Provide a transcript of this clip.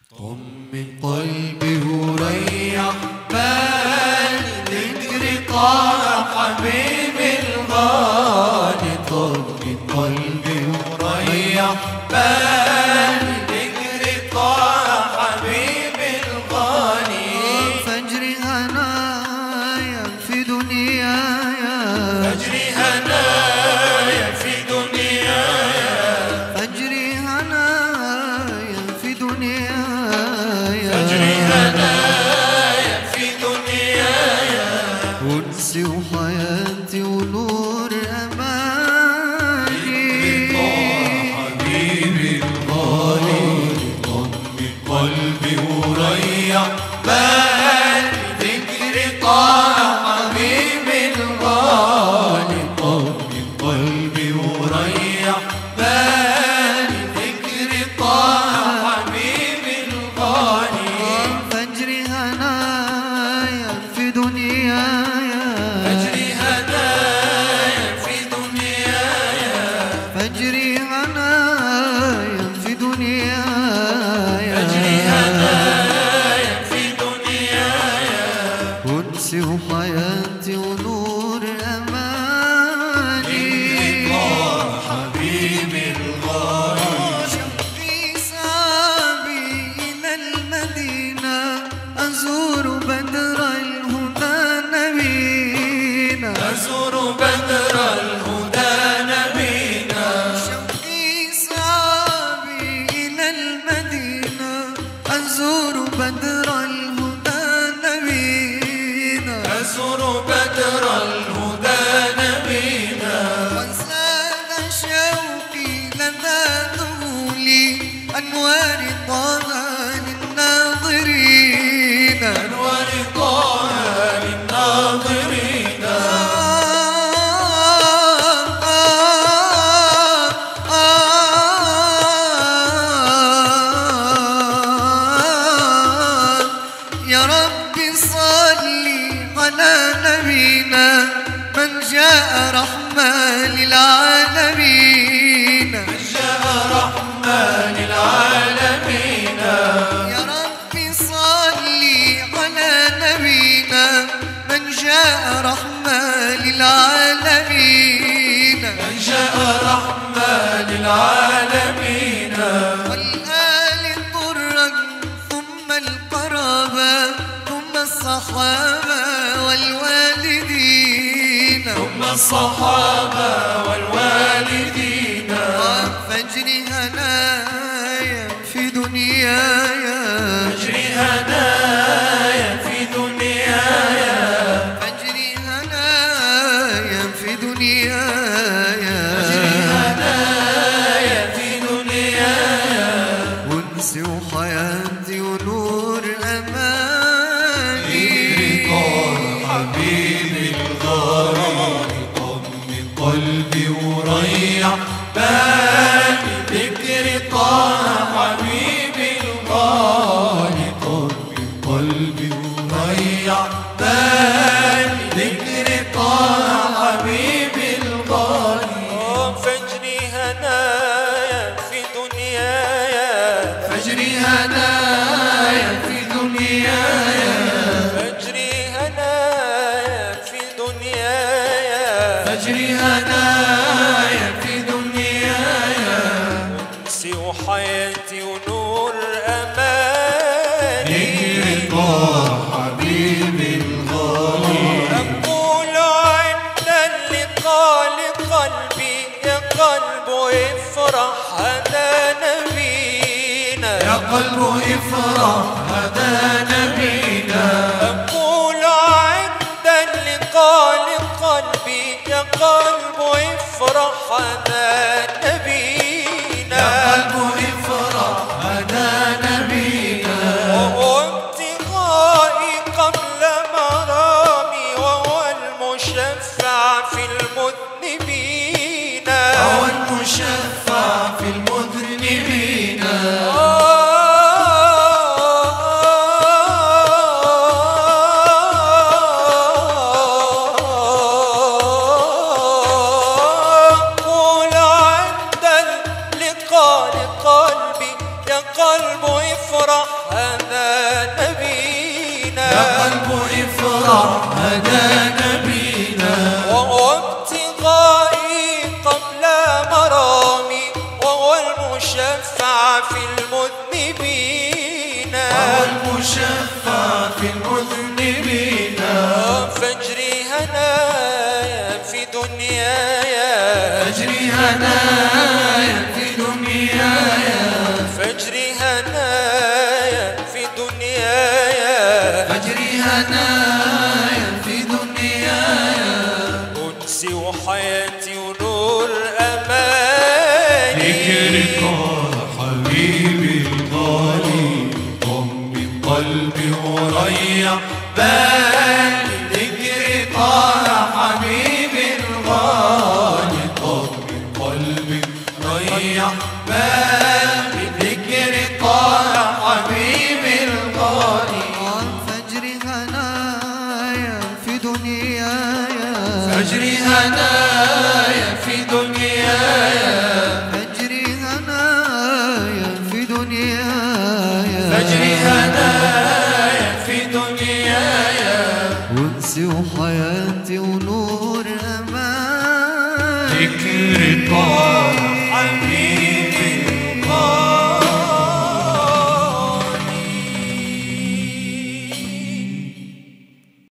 طمن قلبي وريح بالي، ذكري طه حبيبي الغالي. طمن قلبي وريح بالي، ذكري طه حبيبي الغالي. فجري هنايا في دنيايا، فجري هنايا في دنيايا، فجري هنايا في دنيايا، فجري هنايا في دنيايا. أنسي وحياتي ونور أماني. حبيبي الغالي، طمن قلبي وريح بالي، ذكري طه حبيبي الغالي. طمن قلبي وريح بالي، ذكري طه حبيبي الغالي. فجري هنايا في دنيايا، فجري هنايا في دنيايا، فجري هنايا في دنيايا، فجري هنايا في دنيايا. أنسي وحياتي ونور أماني. حبيبي الغالي، شوقي سابي إلى المدينة، أزور بدر الهدى نبينا، أزور بدر الهدى نبينا. شوقي سابي إلى المدينة، أزور بدر الهدى نبينا، أزور بدر الهدى نبينا. وزاد شوقي لدى ذهولي أنوار طه للناظرين، أنوار طه للناظرين. يا ربي صلي على نبينا من جاء رحمة للعالمين، جاء رحمة للعالمين. يا ربي صلي على نبينا من جاء رحمة للعالمين، جاء رحمة للعالمين. والآل طرا ثم القرابة ثم الصحابة والوالدين، ثم الصحابة والوالدين. فجري هنايا في دنيايا، فجري هنايا في دنيايا، فجري هنايا في دنيايا، هنايا في دنيايا. أنسي وحياتي ونور ذكري أماني. طه حبيبي الغالي، طمن قلبي وريح بالي، ذكري طه حبيبي الغالي. طمن قلبي وريح بالي، ذكري طه حبيبي الغالي. فجري هنايا في دنيايا، فجري هنايا في دنيايا، فجري هنايا في دنيايا، فجري هنايا في دنيايا. أنسي وحياتي ونور أماني. ذكري طه حبيبي الغالي، أقول عند اللقاء لقلبي يا قلب افرح هذا نبينا، يا قلب افرح هذا نبينا. أقول عند اللقاء لقلبي يا قلب افرح هذا نبينا، يا قلب افرح هذا نبينا. وهو ابتغائي قبل مرامي، وهو المشفع في المذنبين، هو المشفع في المذنبين. قول عند اللقاء لقلبي يا قلب افرح هذا نبينا يا قلب افرح هذا نبينا وابتغائي قبل مرامي وهو المشفع في المذنبين والمشفع في المذنبين فاجري هنايا في دنياي فاجري هنايا في دنياي فاجري هنايا في دنياي فاجري هنايا في دنياي أنسي وحياتي ونور أماني ذكرك حبيبي الغالي طمن قلبي وريح بالي ذكر طه حبيبي الغالي طمن قلبي ريح بالي ذكر طه حبيبي الغالي فجري هنايا في دنياي فاجري هنايا